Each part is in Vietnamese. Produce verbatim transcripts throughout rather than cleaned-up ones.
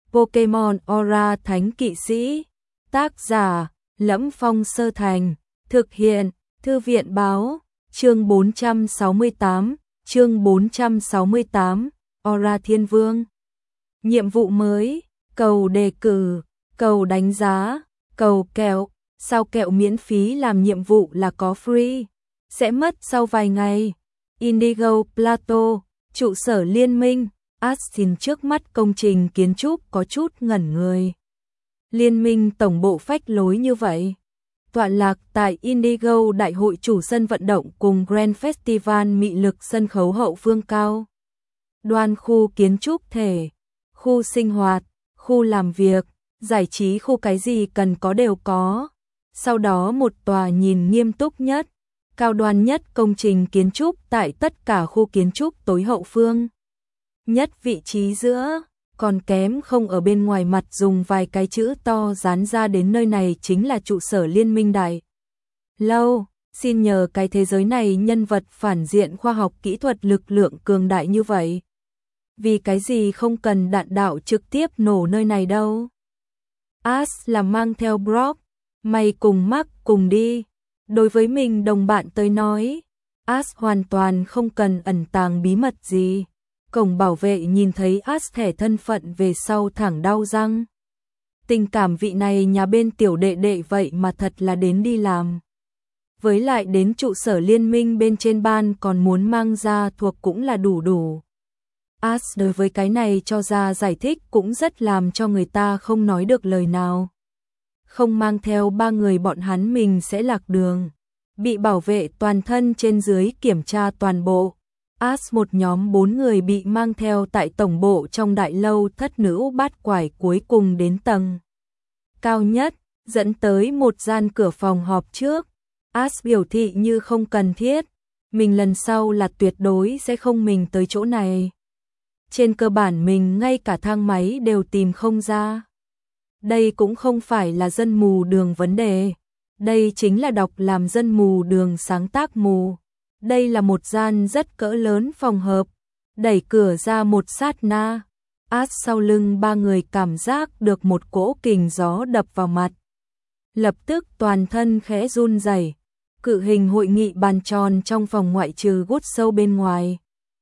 Pokemon Aura Thánh Kỵ Sĩ. Tác giả: Lẫm Phong Sơ Thành. Thực hiện: Thư viện báo. Chương bốn trăm sáu mươi tám. Chương bốn trăm sáu mươi tám. Aura Thiên Vương. Nhiệm vụ mới: cầu đề cử, cầu đánh giá, cầu kẹo. Sao kẹo miễn phí làm nhiệm vụ là có free, sẽ mất sau vài ngày. Indigo Plateau, trụ sở liên minh. Astin trước mắt công trình kiến trúc có chút ngẩn người. Liên minh tổng bộ phách lối như vậy. Tọa lạc tại Indigo Đại hội chủ sân vận động cùng Grand Festival mị lực sân khấu hậu phương cao. Đoan khu kiến trúc thể, khu sinh hoạt, khu làm việc, giải trí, khu cái gì cần có đều có. Sau đó một tòa nhìn nghiêm túc nhất, cao đoan nhất công trình kiến trúc tại tất cả khu kiến trúc tối hậu phương. Nhất vị trí giữa, còn kém không ở bên ngoài mặt dùng vài cái chữ to dán ra đến nơi này chính là trụ sở liên minh đại. Lâu, xin nhờ cái thế giới này nhân vật phản diện khoa học kỹ thuật lực lượng cường đại như vậy. Vì cái gì không cần đạn đạo trực tiếp nổ nơi này đâu. As là mang theo Brock, mày cùng Mark cùng đi. Đối với mình đồng bạn tới nói, As hoàn toàn không cần ẩn tàng bí mật gì. Cổng bảo vệ nhìn thấy As thẻ thân phận về sau thẳng đau răng. Tình cảm vị này nhà bên tiểu đệ đệ vậy mà thật là đến đi làm. Với lại đến trụ sở liên minh bên trên ban còn muốn mang ra thuộc cũng là đủ đủ. As đối với cái này cho ra giải thích cũng rất làm cho người ta không nói được lời nào. Không mang theo ba người bọn hắn mình sẽ lạc đường. Bị bảo vệ toàn thân trên dưới kiểm tra toàn bộ. As một nhóm bốn người bị mang theo tại tổng bộ trong đại lâu thất nữ bát quải cuối cùng đến tầng cao nhất, dẫn tới một gian cửa phòng họp trước. As biểu thị như không cần thiết, mình lần sau là tuyệt đối sẽ không mình tới chỗ này. Trên cơ bản mình ngay cả thang máy đều tìm không ra. Đây cũng không phải là dân mù đường vấn đề. Đây chính là đọc làm dân mù đường sáng tác mù. Đây là một gian rất cỡ lớn phòng hợp. Đẩy cửa ra một sát na. As sau lưng ba người cảm giác được một cỗ kình gió đập vào mặt. Lập tức toàn thân khẽ run rẩy. Cự hình hội nghị bàn tròn trong phòng ngoại trừ gút sâu bên ngoài.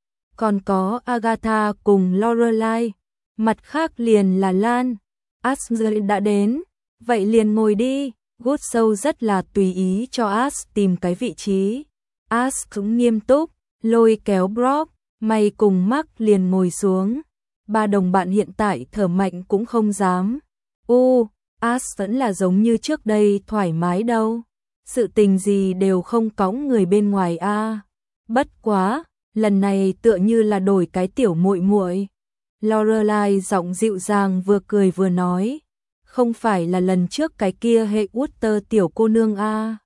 Còn có Agatha cùng Lorelai. Mặt khác liền là Lan. As đã đến. Vậy liền ngồi đi. Gút sâu rất là tùy ý cho As tìm cái vị trí. As cũng nghiêm túc, lôi kéo Brock, mày cùng Mark liền ngồi xuống. Ba đồng bạn hiện tại thở mạnh cũng không dám. U, As vẫn là giống như trước đây thoải mái đâu. Sự tình gì đều không cõng người bên ngoài a. À. Bất quá, lần này tựa như là đổi cái tiểu muội muội. Lorelai giọng dịu dàng vừa cười vừa nói, không phải là lần trước cái kia hệ Wooster tiểu cô nương a. À.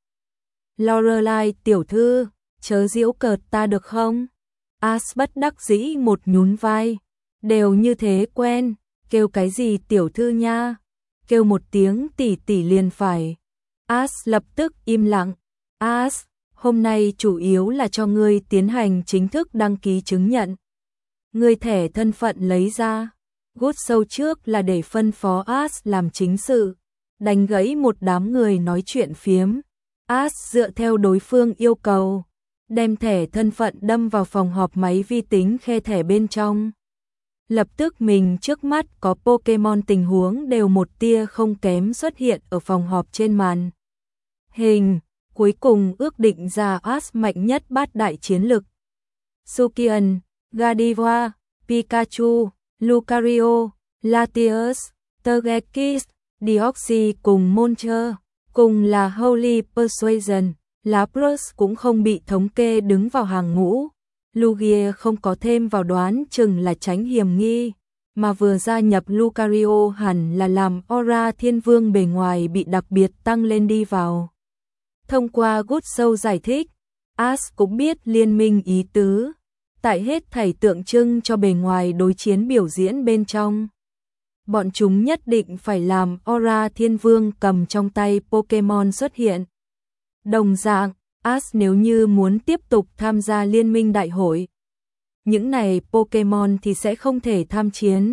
Lorelai tiểu thư, chớ giễu cợt ta được không? As bất đắc dĩ một nhún vai, đều như thế quen, kêu cái gì tiểu thư nha, kêu một tiếng tỷ tỷ liền phải. As lập tức im lặng. As, hôm nay chủ yếu là cho ngươi tiến hành chính thức đăng ký chứng nhận. Ngươi thẻ thân phận lấy ra. Gút sâu trước là để phân phó As làm chính sự, đánh gãy một đám người nói chuyện phiếm. As dựa theo đối phương yêu cầu, đem thẻ thân phận đâm vào phòng họp máy vi tính khe thẻ bên trong. Lập tức mình trước mắt có Pokemon tình huống đều một tia không kém xuất hiện ở phòng họp trên màn hình. Cuối cùng ước định ra As mạnh nhất bát đại chiến lực. Sukian, Gardevoir, Pikachu, Lucario, Latios, Togekiss, Deoxys cùng Moltres, cùng là Holy Persuasion. Lapras cũng không bị thống kê đứng vào hàng ngũ. Lugia không có thêm vào đoán chừng là tránh hiểm nghi, mà vừa gia nhập Lucario hẳn là làm Aura Thiên Vương bề ngoài bị đặc biệt tăng lên đi vào. Thông qua Gút sâu giải thích, As cũng biết liên minh ý tứ, tại hết thảy tượng trưng cho bề ngoài đối chiến biểu diễn bên trong. Bọn chúng nhất định phải làm Aura Thiên Vương cầm trong tay Pokemon xuất hiện. Đồng dạng, As nếu như muốn tiếp tục tham gia liên minh đại hội, những này Pokemon thì sẽ không thể tham chiến.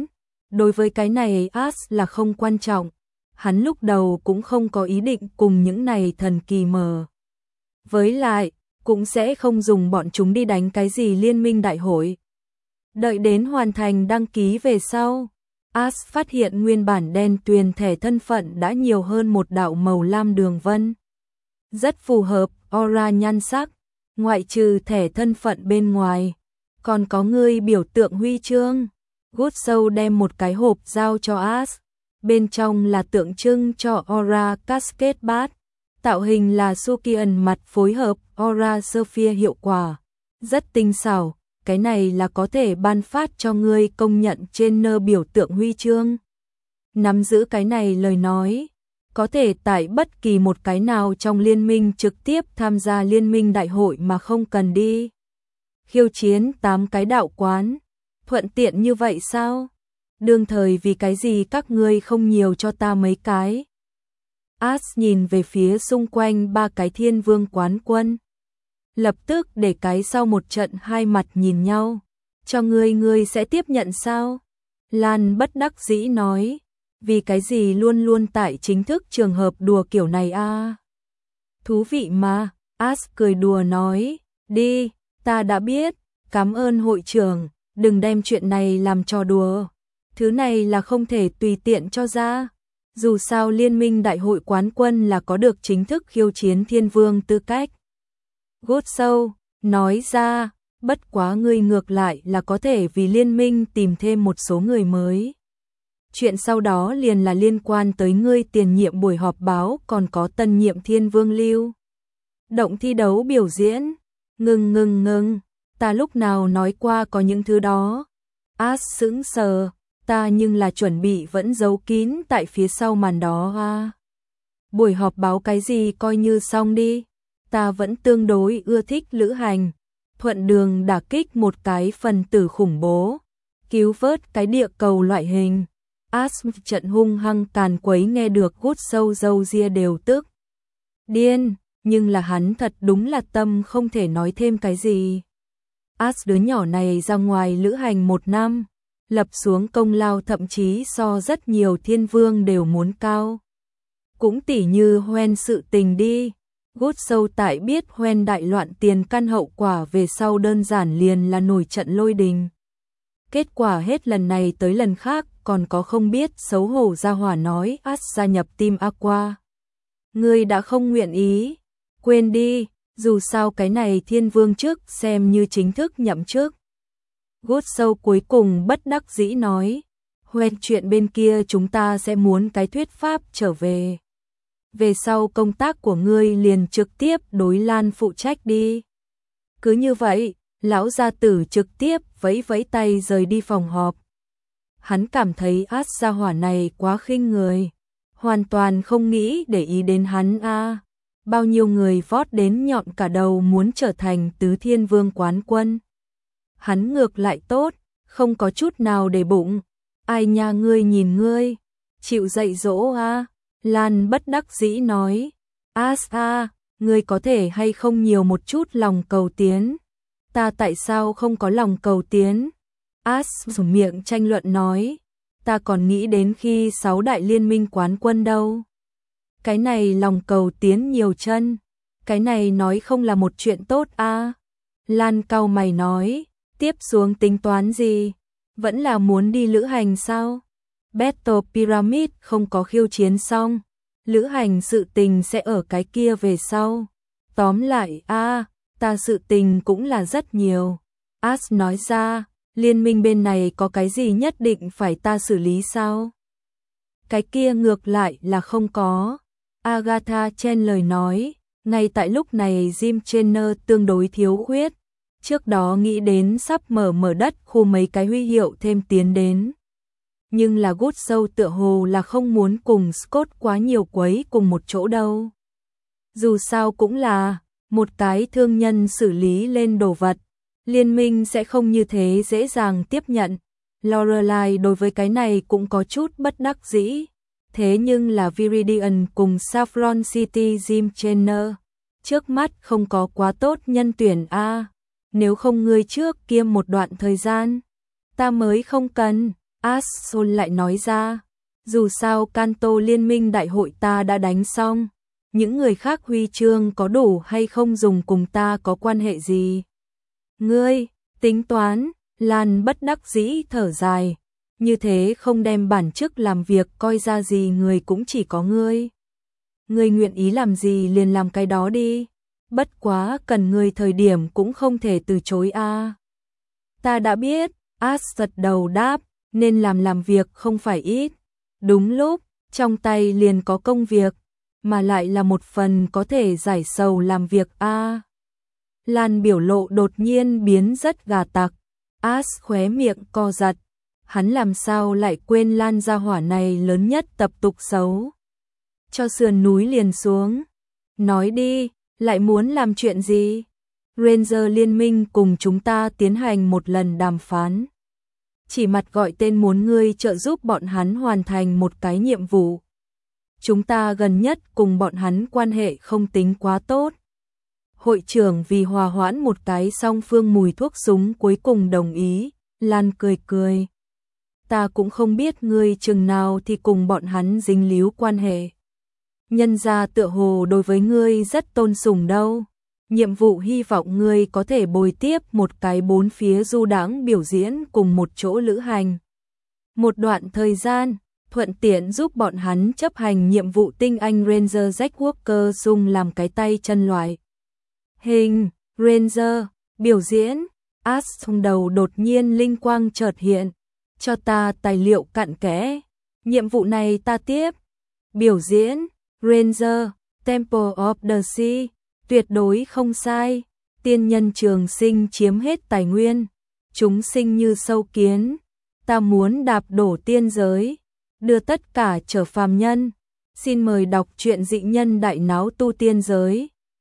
Đối với cái này As là không quan trọng, hắn lúc đầu cũng không có ý định cùng những này thần kỳ mờ. Với lại, cũng sẽ không dùng bọn chúng đi đánh cái gì liên minh đại hội. Đợi đến hoàn thành đăng ký về sau, As phát hiện nguyên bản đen tuyền thẻ thân phận đã nhiều hơn một đạo màu lam đường vân. Rất phù hợp, aura nhan sắc, ngoại trừ thẻ thân phận bên ngoài, còn có người biểu tượng huy chương. Good Soul đem một cái hộp giao cho As, bên trong là tượng trưng cho aura cascade bát, tạo hình là Sukian mặt phối hợp aura Sophia hiệu quả, rất tinh xảo. Cái này là có thể ban phát cho ngươi công nhận trên nơ biểu tượng huy chương. Nắm giữ cái này lời nói, có thể tại bất kỳ một cái nào trong liên minh trực tiếp tham gia liên minh đại hội mà không cần đi khiêu chiến tám cái đạo quán. Thuận tiện như vậy sao? Đương thời vì cái gì các ngươi không nhiều cho ta mấy cái? As nhìn về phía xung quanh ba cái thiên vương quán quân. Lập tức để cái sau một trận hai mặt nhìn nhau. Cho ngươi ngươi sẽ tiếp nhận sao? Lan bất đắc dĩ nói. Vì cái gì luôn luôn tại chính thức trường hợp đùa kiểu này a? À? Thú vị mà, As cười đùa nói. Đi, ta đã biết, cảm ơn hội trưởng, đừng đem chuyện này làm trò đùa. Thứ này là không thể tùy tiện cho ra. Dù sao liên minh đại hội quán quân là có được chính thức khiêu chiến thiên vương tư cách. Good Soul nói ra, bất quá ngươi ngược lại là có thể vì liên minh tìm thêm một số người mới. Chuyện sau đó liền là liên quan tới ngươi tiền nhiệm buổi họp báo còn có tân nhiệm thiên vương lưu. Động thi đấu biểu diễn. Ngừng ngừng ngừng, ta lúc nào nói qua có những thứ đó. As sững sờ, ta nhưng là chuẩn bị vẫn giấu kín tại phía sau màn đó ha. Buổi họp báo cái gì coi như xong đi. Ta vẫn tương đối ưa thích lữ hành, thuận đường đả kích một cái phần tử khủng bố, cứu vớt cái địa cầu loại hình. As trận hung hăng càn quấy nghe được Good Soul dâu ria đều tức điên, nhưng là hắn thật đúng là tâm không thể nói thêm cái gì. As đứa nhỏ này ra ngoài lữ hành một năm, lập xuống công lao thậm chí so rất nhiều thiên vương đều muốn cao. Cũng tỉ như Hoen sự tình đi. Good Soul tại biết Hoen đại loạn tiền căn hậu quả về sau đơn giản liền là nổi trận lôi đình. Kết quả hết lần này tới lần khác còn có không biết xấu hổ ra hỏa nói As gia nhập team Aqua. Ngươi đã không nguyện ý, quên đi, dù sao cái này thiên vương trước xem như chính thức nhậm chức. Good Soul cuối cùng bất đắc dĩ nói, Hoen chuyện bên kia chúng ta sẽ muốn cái thuyết pháp trở về. Về sau công tác của ngươi liền trực tiếp đối Lan phụ trách đi. Cứ như vậy, lão gia tử trực tiếp vẫy vẫy tay rời đi phòng họp. Hắn cảm thấy As gia hỏa này quá khinh người, hoàn toàn không nghĩ để ý đến hắn a. À, bao nhiêu người vót đến nhọn cả đầu muốn trở thành tứ thiên vương quán quân. Hắn ngược lại tốt, không có chút nào để bụng. Ai nha ngươi nhìn ngươi, chịu dạy dỗ a. À? Lan bất đắc dĩ nói, As a, ngươi có thể hay không nhiều một chút lòng cầu tiến. Ta tại sao không có lòng cầu tiến? As dùng miệng tranh luận nói, ta còn nghĩ đến khi sáu đại liên minh quán quân đâu. Cái này lòng cầu tiến nhiều chân, cái này nói không là một chuyện tốt a. À? Lan cau mày nói, tiếp xuống tính toán gì? Vẫn là muốn đi lữ hành sao? Battle Pyramid không có khiêu chiến xong, lữ hành sự tình sẽ ở cái kia về sau. Tóm lại a, à, ta sự tình cũng là rất nhiều. As nói ra, liên minh bên này có cái gì nhất định phải ta xử lý sao? Cái kia ngược lại là không có. Agatha chen lời nói, ngay tại lúc này Jim Trainer tương đối thiếu khuyết. Trước đó nghĩ đến sắp mở mở đất khu mấy cái huy hiệu thêm tiến đến. Nhưng là Good Soul tựa hồ là không muốn cùng Scott quá nhiều quấy cùng một chỗ đâu. Dù sao cũng là một cái thương nhân xử lý lên đồ vật, liên minh sẽ không như thế dễ dàng tiếp nhận. Lorelai đối với cái này cũng có chút bất đắc dĩ. Thế nhưng là Viridian cùng Saffron City Jim Trainer, trước mắt không có quá tốt nhân tuyển a. Nếu không ngươi trước kiêm một đoạn thời gian, ta mới không cần. Asshole lại nói ra, dù sao Kanto liên minh đại hội ta đã đánh xong, những người khác huy chương có đủ hay không dùng cùng ta có quan hệ gì. Ngươi, tính toán, Lan bất đắc dĩ thở dài, như thế không đem bản chức làm việc coi ra gì người cũng chỉ có ngươi. Ngươi nguyện ý làm gì liền làm cái đó đi, bất quá cần ngươi thời điểm cũng không thể từ chối a. À. Ta đã biết, As gật đầu đáp, nên làm làm việc không phải ít. Đúng lúc, trong tay liền có công việc, mà lại là một phần có thể giải sầu làm việc a. À. Lan biểu lộ đột nhiên biến rất gà tặc, As khóe miệng co giật, hắn làm sao lại quên Lan gia hỏa này lớn nhất tập tục xấu. Cho sườn núi liền xuống, nói đi, lại muốn làm chuyện gì? Ranger liên minh cùng chúng ta tiến hành một lần đàm phán. Chỉ mặt gọi tên muốn ngươi trợ giúp bọn hắn hoàn thành một cái nhiệm vụ. Chúng ta gần nhất cùng bọn hắn quan hệ không tính quá tốt. Hội trưởng vì hòa hoãn một cái song phương mùi thuốc súng cuối cùng đồng ý, Lan cười cười. Ta cũng không biết ngươi chừng nào thì cùng bọn hắn dính líu quan hệ. Nhân gia tựa hồ đối với ngươi rất tôn sùng đâu. Nhiệm vụ hy vọng ngươi có thể bồi tiếp một cái bốn phía du đãng biểu diễn cùng một chỗ lữ hành. Một đoạn thời gian, thuận tiện giúp bọn hắn chấp hành nhiệm vụ tinh anh Ranger Jack Walker dùng làm cái tay chân loại. Hình, Ranger, biểu diễn, As trong đầu đột nhiên linh quang chợt hiện. Cho ta tài liệu cặn kẽ. Nhiệm vụ này ta tiếp. Biểu diễn, Ranger, Temple of the Sea, tuyệt đối không sai. Tiên nhân trường sinh chiếm hết tài nguyên. Chúng sinh như sâu kiến. Ta muốn đạp đổ tiên giới. Đưa tất cả trở phàm nhân. Xin mời đọc truyện dị nhân đại náo tu tiên giới.